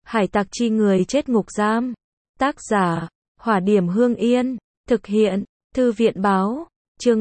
Hải tặc chi người chết ngục giam. Tác giả, Hỏa Điểm Hương Yên. Thực hiện, Thư viện báo. Chương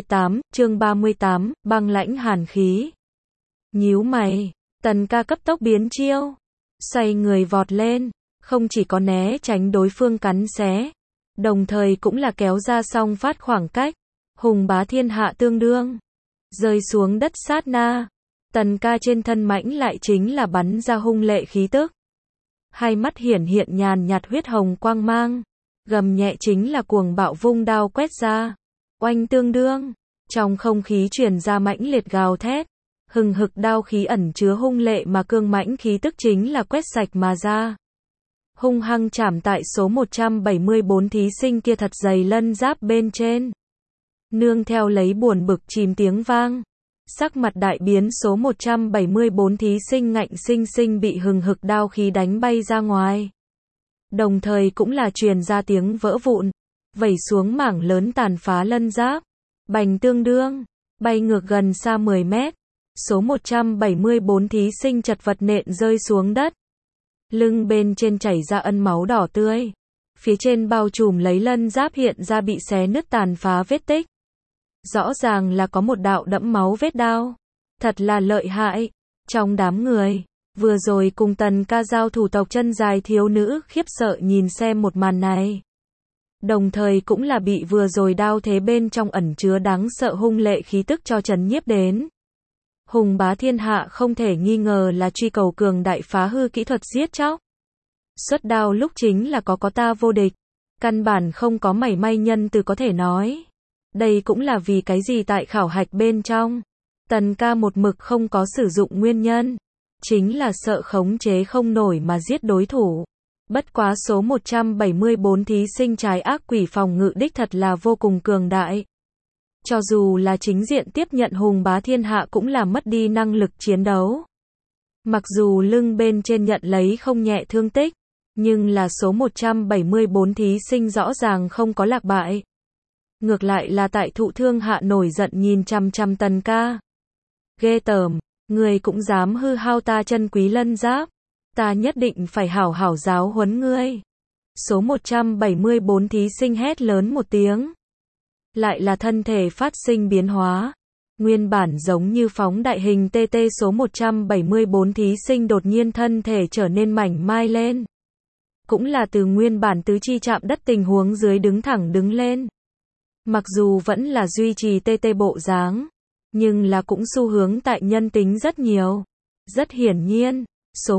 38, băng lãnh hàn khí. Nhíu mày, Tần ca cấp tốc biến chiêu. Xoay người vọt lên, không chỉ có né tránh đối phương cắn xé, đồng thời cũng là kéo ra song phát khoảng cách. Hùng bá thiên hạ tương đương. Rơi xuống đất sát na. Tần ca trên thân mãnh lại chính là bắn ra hung lệ khí tức. Hai mắt hiển hiện nhàn nhạt huyết hồng quang mang. Gầm nhẹ chính là cuồng bạo vung đao quét ra. Oanh tương đương. Trong không khí truyền ra mãnh liệt gào thét. Hừng hực đao khí ẩn chứa hung lệ mà cương mãnh khí tức chính là quét sạch mà ra. Hung hăng chạm tại số 174 thí sinh kia thật dày lân giáp bên trên. Nương theo lấy buồn bực chìm tiếng vang. Sắc mặt đại biến, số 174 thí sinh ngạnh sinh sinh bị hừng hực đao khí đánh bay ra ngoài. Đồng thời cũng là truyền ra tiếng vỡ vụn, vẩy xuống mảng lớn tàn phá lân giáp. Bành tương đương, bay ngược gần xa 10 mét. Số 174 thí sinh chật vật nện rơi xuống đất. Lưng bên trên chảy ra ân máu đỏ tươi. Phía trên bao trùm lấy lân giáp hiện ra bị xé nứt tàn phá vết tích. Rõ ràng là có một đạo đẫm máu vết đao. Thật là lợi hại. Trong đám người, vừa rồi cùng Tần ca giao thủ tộc chân dài thiếu nữ khiếp sợ nhìn xem một màn này. Đồng thời cũng là bị vừa rồi đao thế bên trong ẩn chứa đáng sợ hung lệ khí tức cho trấn nhiếp đến. Hùng bá thiên hạ không thể nghi ngờ là truy cầu cường đại phá hư kỹ thuật giết chóc. Xuất đao lúc chính là có ta vô địch. Căn bản không có mảy may nhân từ có thể nói. Đây cũng là vì cái gì tại khảo hạch bên trong. Tần ca một mực không có sử dụng nguyên nhân. Chính là sợ khống chế không nổi mà giết đối thủ. Bất quá số 174 thí sinh trái ác quỷ phòng ngự đích thật là vô cùng cường đại. Cho dù là chính diện tiếp nhận hùng bá thiên hạ cũng là mất đi năng lực chiến đấu. Mặc dù lưng bên trên nhận lấy không nhẹ thương tích, nhưng là số 174 thí sinh rõ ràng không có lạc bại. Ngược lại là tại thụ thương hạ nổi giận nhìn chằm chằm Tần ca. Ghê tởm, người cũng dám hư hao ta chân quý lân giáp. Ta nhất định phải hảo hảo giáo huấn ngươi. Số 174 thí sinh hét lớn một tiếng. Lại là thân thể phát sinh biến hóa. Nguyên bản giống như phóng đại hình TT, số 174 thí sinh đột nhiên thân thể trở nên mảnh mai lên. Cũng là từ nguyên bản tứ chi chạm đất tình huống dưới đứng thẳng đứng lên. Mặc dù vẫn là duy trì TT bộ dáng, nhưng là cũng xu hướng tại nhân tính rất nhiều. Rất hiển nhiên, số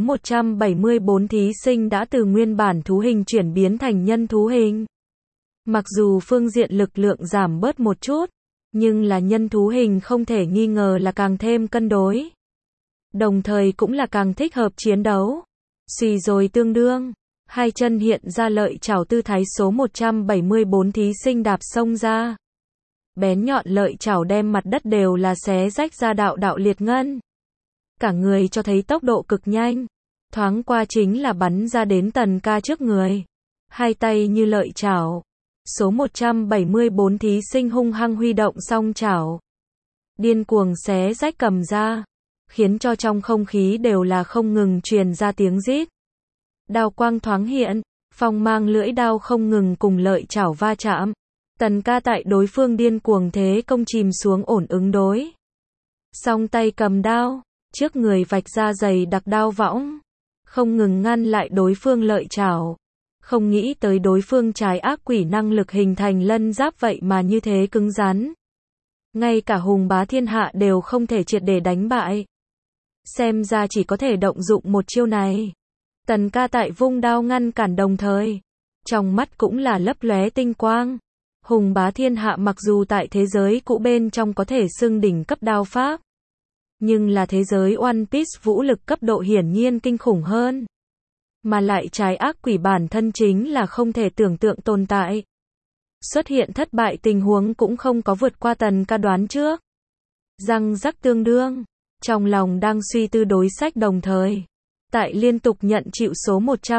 174 thí sinh đã từ nguyên bản thú hình chuyển biến thành nhân thú hình. Mặc dù phương diện lực lượng giảm bớt một chút, nhưng là nhân thú hình không thể nghi ngờ là càng thêm cân đối. Đồng thời cũng là càng thích hợp chiến đấu. Xùy rồi tương đương, hai chân hiện ra lợi chảo tư thái, số 174 thí sinh đạp xông ra. Bén nhọn lợi chảo đem mặt đất đều là xé rách ra đạo liệt ngân. Cả người cho thấy tốc độ cực nhanh. Thoáng qua chính là bắn ra đến Tần ca trước người. Hai tay như lợi chảo. Số 174 thí sinh hung hăng huy động song chảo. Điên cuồng xé rách cầm ra. Khiến cho trong không khí đều là không ngừng truyền ra tiếng rít. Đao quang thoáng hiện. Phong mang lưỡi đao không ngừng cùng lợi chảo va chạm. Tần ca tại đối phương điên cuồng thế công chìm xuống ổn ứng đối. Song tay cầm đao. Trước người vạch ra dày đặc đao võng. Không ngừng ngăn lại đối phương lợi chảo. Không nghĩ tới đối phương trái ác quỷ năng lực hình thành lân giáp vậy mà như thế cứng rắn. Ngay cả hùng bá thiên hạ đều không thể triệt để đánh bại. Xem ra chỉ có thể động dụng một chiêu này. Tần ca tại vung đao ngăn cản đồng thời. Trong mắt cũng là lấp lóe tinh quang. Hùng bá thiên hạ mặc dù tại thế giới cũ bên trong có thể xưng đỉnh cấp đao pháp. Nhưng là thế giới One Piece vũ lực cấp độ hiển nhiên kinh khủng hơn. Mà lại trái ác quỷ bản thân chính là không thể tưởng tượng tồn tại. Xuất hiện thất bại tình huống cũng không có vượt qua Tần ca đoán trước. Răng rắc tương đương. Trong lòng đang suy tư đối sách đồng thời. Tại liên tục nhận chịu số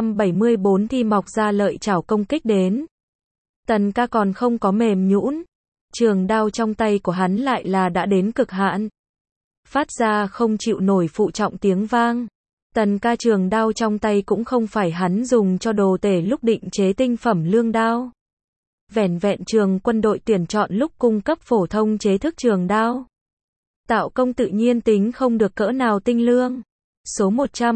174 thì mọc ra lợi chảo công kích đến. Tần ca còn không có mềm nhũn. Trường đao trong tay của hắn lại là đã đến cực hạn. Phát ra không chịu nổi phụ trọng tiếng vang. Tần ca trường đao trong tay cũng không phải hắn dùng cho đồ tể lúc định chế tinh phẩm lương đao. Vẻn vẹn trường quân đội tuyển chọn lúc cung cấp phổ thông chế thức trường đao. Tạo công tự nhiên tính không được cỡ nào tinh lương. Số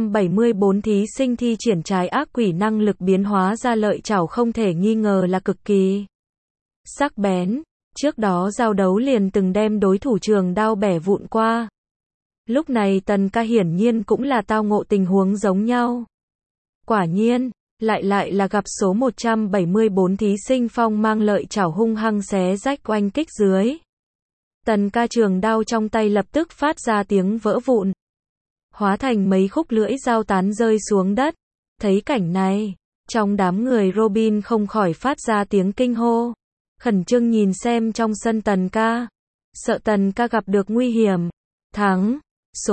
174 thí sinh thi triển trái ác quỷ năng lực biến hóa ra lợi chảo không thể nghi ngờ là cực kỳ sắc bén. Trước đó giao đấu liền từng đem đối thủ trường đao bẻ vụn qua. Lúc này Tần ca hiển nhiên cũng là tao ngộ tình huống giống nhau. Quả nhiên, lại là gặp số 174 thí sinh phong mang lợi chảo hung hăng xé rách oanh kích dưới. Tần ca trường đao trong tay lập tức phát ra tiếng vỡ vụn. Hóa thành mấy khúc lưỡi dao tán rơi xuống đất. Thấy cảnh này, trong đám người Robin không khỏi phát ra tiếng kinh hô. Khẩn trương nhìn xem trong sân Tần ca. Sợ Tần ca gặp được nguy hiểm. Thắng. Số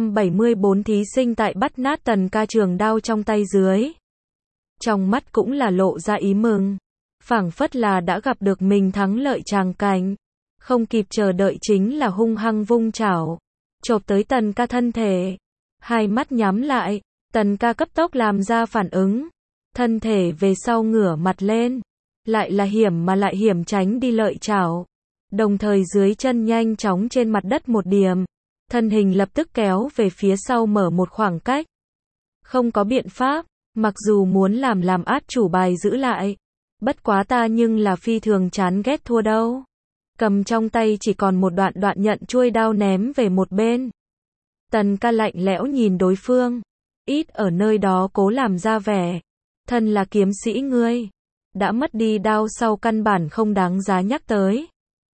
174 thí sinh tại bắt nát Tần ca trường đao trong tay dưới. Trong mắt cũng là lộ ra ý mừng. Phảng phất là đã gặp được mình thắng lợi tràng cảnh. Không kịp chờ đợi chính là hung hăng vung chảo. Chộp tới Tần ca thân thể. Hai mắt nhắm lại. Tần ca cấp tốc làm ra phản ứng. Thân thể về sau ngửa mặt lên. Lại là hiểm mà lại hiểm tránh đi lợi chảo. Đồng thời dưới chân nhanh chóng trên mặt đất một điểm. Thân hình lập tức kéo về phía sau mở một khoảng cách. Không có biện pháp, mặc dù muốn làm át chủ bài giữ lại. Bất quá ta nhưng là phi thường chán ghét thua đâu. Cầm trong tay chỉ còn một đoạn nhận chuôi đao ném về một bên. Tần ca lạnh lẽo nhìn đối phương. Ít ở nơi đó cố làm ra vẻ. Thân là kiếm sĩ ngươi. Đã mất đi đao sau căn bản không đáng giá nhắc tới.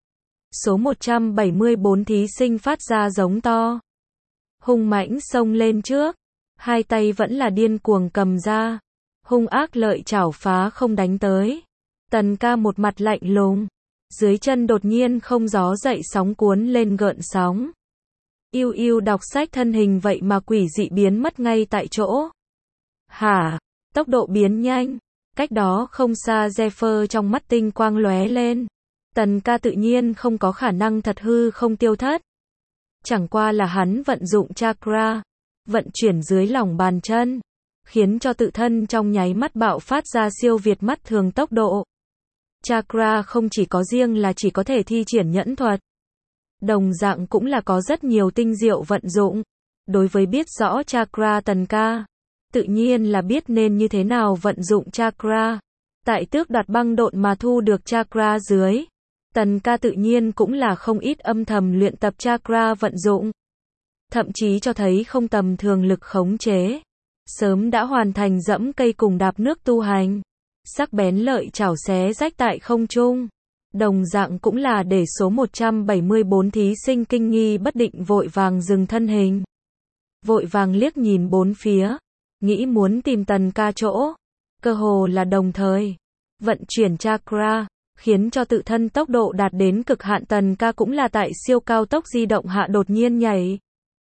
Số 174 thí sinh phát ra giống to. Hung mãnh xông lên trước. Hai tay vẫn là điên cuồng cầm ra. Hung ác lợi chảo phá không đánh tới. Tần ca một mặt lạnh lùng. Dưới chân đột nhiên không gió dậy sóng cuốn lên gợn sóng. Yêu đọc sách thân hình vậy mà quỷ dị biến mất ngay tại chỗ. Hả? Tốc độ biến nhanh. Cách đó không xa Zephyr trong mắt tinh quang lóe lên. Tần ca tự nhiên không có khả năng thật hư không tiêu thất. Chẳng qua là hắn vận dụng chakra, vận chuyển dưới lòng bàn chân, khiến cho tự thân trong nháy mắt bạo phát ra siêu việt mắt thường tốc độ. Chakra không chỉ có riêng là chỉ có thể thi triển nhẫn thuật. Đồng dạng cũng là có rất nhiều tinh diệu vận dụng. Đối với biết rõ chakra Tần ca, tự nhiên là biết nên như thế nào vận dụng chakra. Tại tước đoạt băng độn mà thu được chakra dưới. Tần ca tự nhiên cũng là không ít âm thầm luyện tập chakra vận dụng. Thậm chí cho thấy không tầm thường lực khống chế. Sớm đã hoàn thành dẫm cây cùng đạp nước tu hành. Sắc bén lợi chảo xé rách tại không trung. Đồng dạng cũng là để số 174 thí sinh kinh nghi bất định vội vàng dừng thân hình. Vội vàng liếc nhìn bốn phía. Nghĩ muốn tìm Tần ca chỗ. Cơ hồ là đồng thời. Vận chuyển chakra. Khiến cho tự thân tốc độ đạt đến cực hạn. Tần ca cũng là tại siêu cao tốc di động hạ đột nhiên nhảy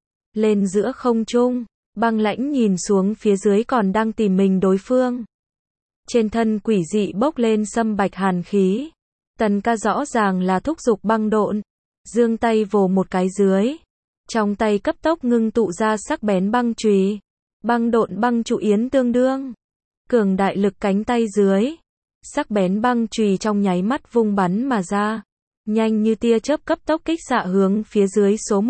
lên giữa không trung, băng lãnh nhìn xuống phía dưới còn đang tìm mình đối phương. Trên thân quỷ dị bốc lên sâm bạch hàn khí. Tần ca rõ ràng là thúc giục băng độn, giương tay vồ một cái dưới, trong tay cấp tốc ngưng tụ ra sắc bén băng chùy. Băng độn băng trụ yến tương đương, cường đại lực cánh tay dưới. Sắc bén băng chùy trong nháy mắt vung bắn mà ra, nhanh như tia chớp cấp tốc kích xạ hướng phía dưới số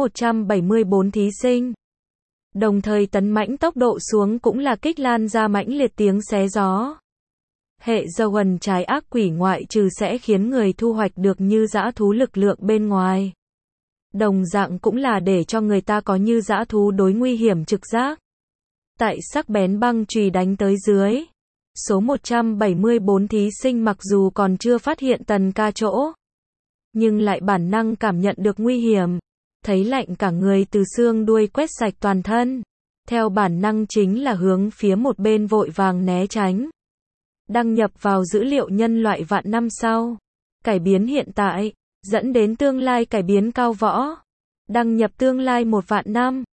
174 thí sinh. Đồng thời tấn mãnh tốc độ xuống cũng là kích lan ra mãnh liệt tiếng xé gió. Hệ dầu ẩn trái ác quỷ ngoại trừ sẽ khiến người thu hoạch được như dã thú lực lượng bên ngoài. Đồng dạng cũng là để cho người ta có như dã thú đối nguy hiểm trực giác. Tại sắc bén băng chùy đánh tới dưới. Số 174 thí sinh mặc dù còn chưa phát hiện Tần ca chỗ. Nhưng lại bản năng cảm nhận được nguy hiểm. Thấy lạnh cả người từ xương đuôi quét sạch toàn thân. Theo bản năng chính là hướng phía một bên vội vàng né tránh. Đăng nhập vào dữ liệu nhân loại vạn năm sau. Cải biến hiện tại, dẫn đến tương lai cải biến cao võ. Đăng nhập tương lai 1 vạn năm.